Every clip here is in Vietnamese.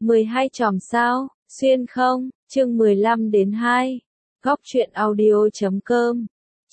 12 chòm sao, xuyên không, chương 15 đến 2. Góc truyện audio.com.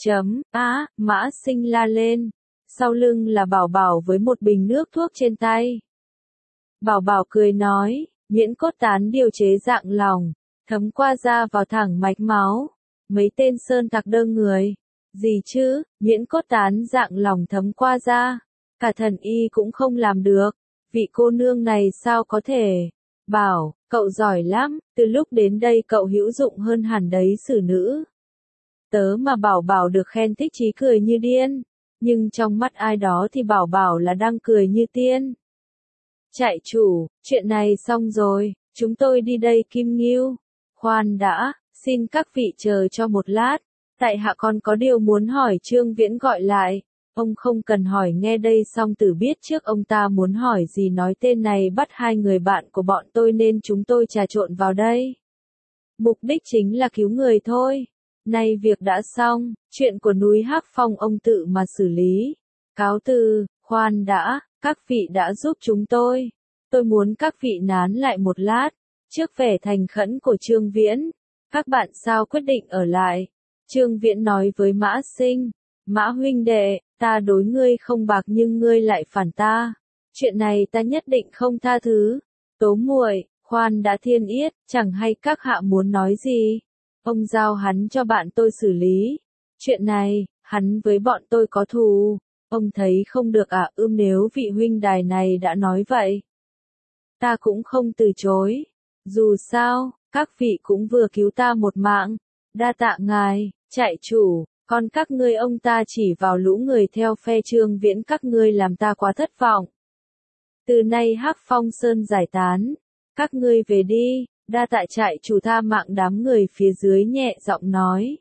Mã Sinh la lên. Sau lưng là Bảo Bảo với một bình nước thuốc trên tay. Bảo Bảo cười nói, nhuyễn cốt tán điều chế dạng lỏng, thấm qua da vào thẳng mạch máu. Mấy tên sơn tặc đơ người. Gì chứ, nhuyễn cốt tán dạng lỏng thấm qua da. Cả thần y cũng không làm được. Vị cô nương này sao có thể? Bảo, cậu giỏi lắm, từ lúc đến đây cậu hữu dụng hơn hẳn đấy xử nữ. Tớ mà Bảo Bảo được khen thích chí cười như điên, nhưng trong mắt ai đó thì Bảo Bảo là đang cười như tiên. Trại chủ, chuyện này xong rồi, chúng tôi đi đây Kim Ngưu. Khoan đã, xin các vị chờ cho một lát, tại hạ còn có điều muốn hỏi. Trương Viễn gọi lại. Ông không cần hỏi, nghe đây Song Tử biết trước ông ta muốn hỏi gì, nói tên này bắt hai người bạn của bọn tôi nên chúng tôi trà trộn vào đây. Mục đích chính là cứu người thôi. Nay việc đã xong, chuyện của núi Hắc Phong ông tự mà xử lý. Cáo từ, khoan đã, các vị đã giúp chúng tôi. Tôi muốn các vị nán lại một lát. Trước vẻ thành khẩn của Trương Viễn, các bạn sao quyết định ở lại? Trương Viễn nói với Mã Sinh, Mã huynh đệ, ta đối ngươi không bạc nhưng ngươi lại phản ta. Chuyện này ta nhất định không tha thứ. Tố muội, khoan đã Thiên Yết, chẳng hay các hạ muốn nói gì? Ông giao hắn cho bạn tôi xử lý. Chuyện này, hắn với bọn tôi có thù. Ông thấy không được à? Nếu vị huynh đài này đã nói vậy, ta cũng không từ chối. Dù sao, các vị cũng vừa cứu ta một mạng. Đa tạ ngài, trại chủ. Còn các ngươi, ông ta chỉ vào lũ người theo phe Trương Viễn, các ngươi làm ta quá thất vọng. Từ nay Hắc Phong Sơn giải tán, các ngươi về đi. Đa tạ trại chủ tha mạng. Đám người phía dưới nhẹ giọng nói.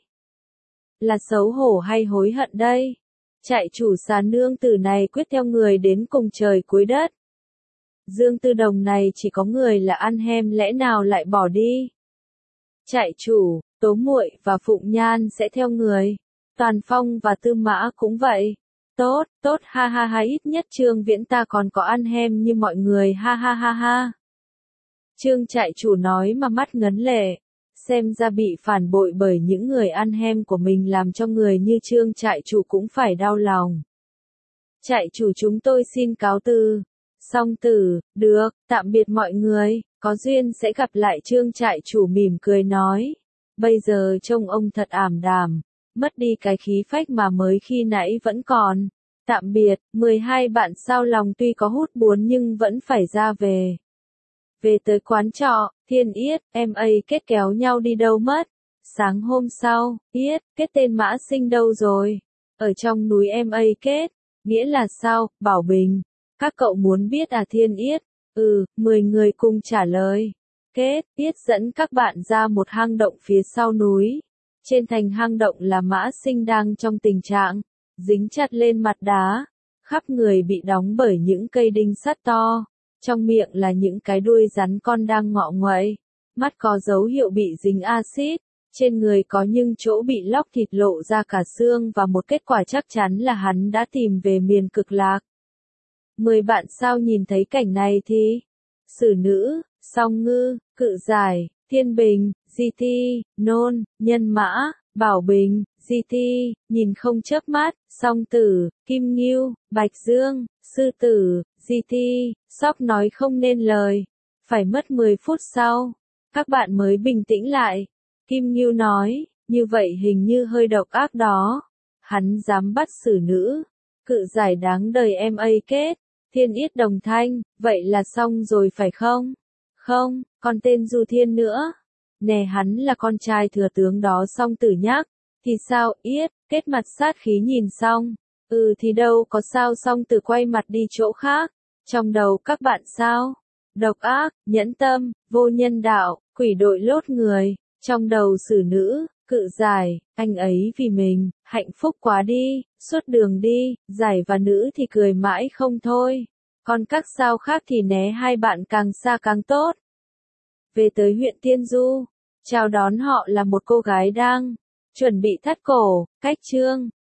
Là xấu hổ hay hối hận đây? Trại chủ Xà Nương Tử này quyết theo người đến cùng trời cuối đất. Dương Tư Đồng này chỉ có người là ăn hem, lẽ nào lại bỏ đi? Trại chủ, Tố muội và Phụng Nhan sẽ theo người. Toàn Phong và Tư Mã cũng vậy. Tốt, tốt, ha ha ha, ít nhất Trương Viễn ta còn có ăn hem như mọi người, ha ha ha ha. Trương trại chủ nói mà mắt ngấn lệ. Xem ra bị phản bội bởi những người ăn hem của mình làm cho người như Trương trại chủ cũng phải đau lòng. Trại chủ chúng tôi xin cáo từ. Song Tử, được, tạm biệt mọi người, có duyên sẽ gặp lại. Trương trại chủ mỉm cười nói. Bây giờ trông ông thật ảm đạm, mất đi cái khí phách mà mới khi nãy vẫn còn. Tạm biệt, 12 bạn sao lòng tuy có hút buồn nhưng vẫn phải ra về. Về tới quán trọ, Thiên Yết, em ấy Kết kéo nhau đi đâu mất. Sáng hôm sau, Yết, Kết tên Mã Sinh đâu rồi? Ở trong núi em ấy Kết. Nghĩa là sao, Bảo Bình? Các cậu muốn biết à? Thiên Yết, 10 người cùng trả lời. Kết, Yết dẫn các bạn ra một hang động phía sau núi. Trên thành hang động là Mã Sinh đang trong tình trạng dính chặt lên mặt đá, khắp người bị đóng bởi những cây đinh sắt to, trong miệng là những cái đuôi rắn con đang ngọ nguậy, mắt có dấu hiệu bị dính axit, trên người có những chỗ bị lóc thịt lộ ra cả xương, và một kết quả chắc chắn là hắn đã tìm về miền Cực Lạc. 10 bạn sao nhìn thấy cảnh này thì xử nữ, Song Ngư, Cự Giải, Thiên Bình, Di Thi, Nôn, Nhân Mã, Bảo Bình, Di Thi, nhìn không chớp mắt, Song Tử, Kim Ngưu, Bạch Dương, Sư Tử, Di Thi, Sóc nói không nên lời. Phải mất 10 phút sau, các bạn mới bình tĩnh lại. Kim Ngưu nói, như vậy hình như hơi độc ác đó. Hắn dám bắt xử nữ. Cự Giải đáng đời em ấy Kết. Thiên Yết đồng thanh, vậy là xong rồi phải không? Không, còn tên Du Thiên nữa. Nè, hắn là con trai thừa tướng đó. Song Tử nhắc. Thì sao? Yết, Kết mặt sát khí nhìn xong. Thì đâu có sao. Song Tử quay mặt đi chỗ khác. Trong đầu các bạn sao? Độc ác, nhẫn tâm, vô nhân đạo, quỷ đội lốt người. Trong đầu xử nữ, Cự Giải, anh ấy vì mình, hạnh phúc quá đi, suốt đường đi, Giải và nữ thì cười mãi không thôi. Còn các sao khác thì né hai bạn càng xa càng tốt. Về tới huyện Tiên Du, chào đón họ là một cô gái đang chuẩn bị thắt cổ, cách Trương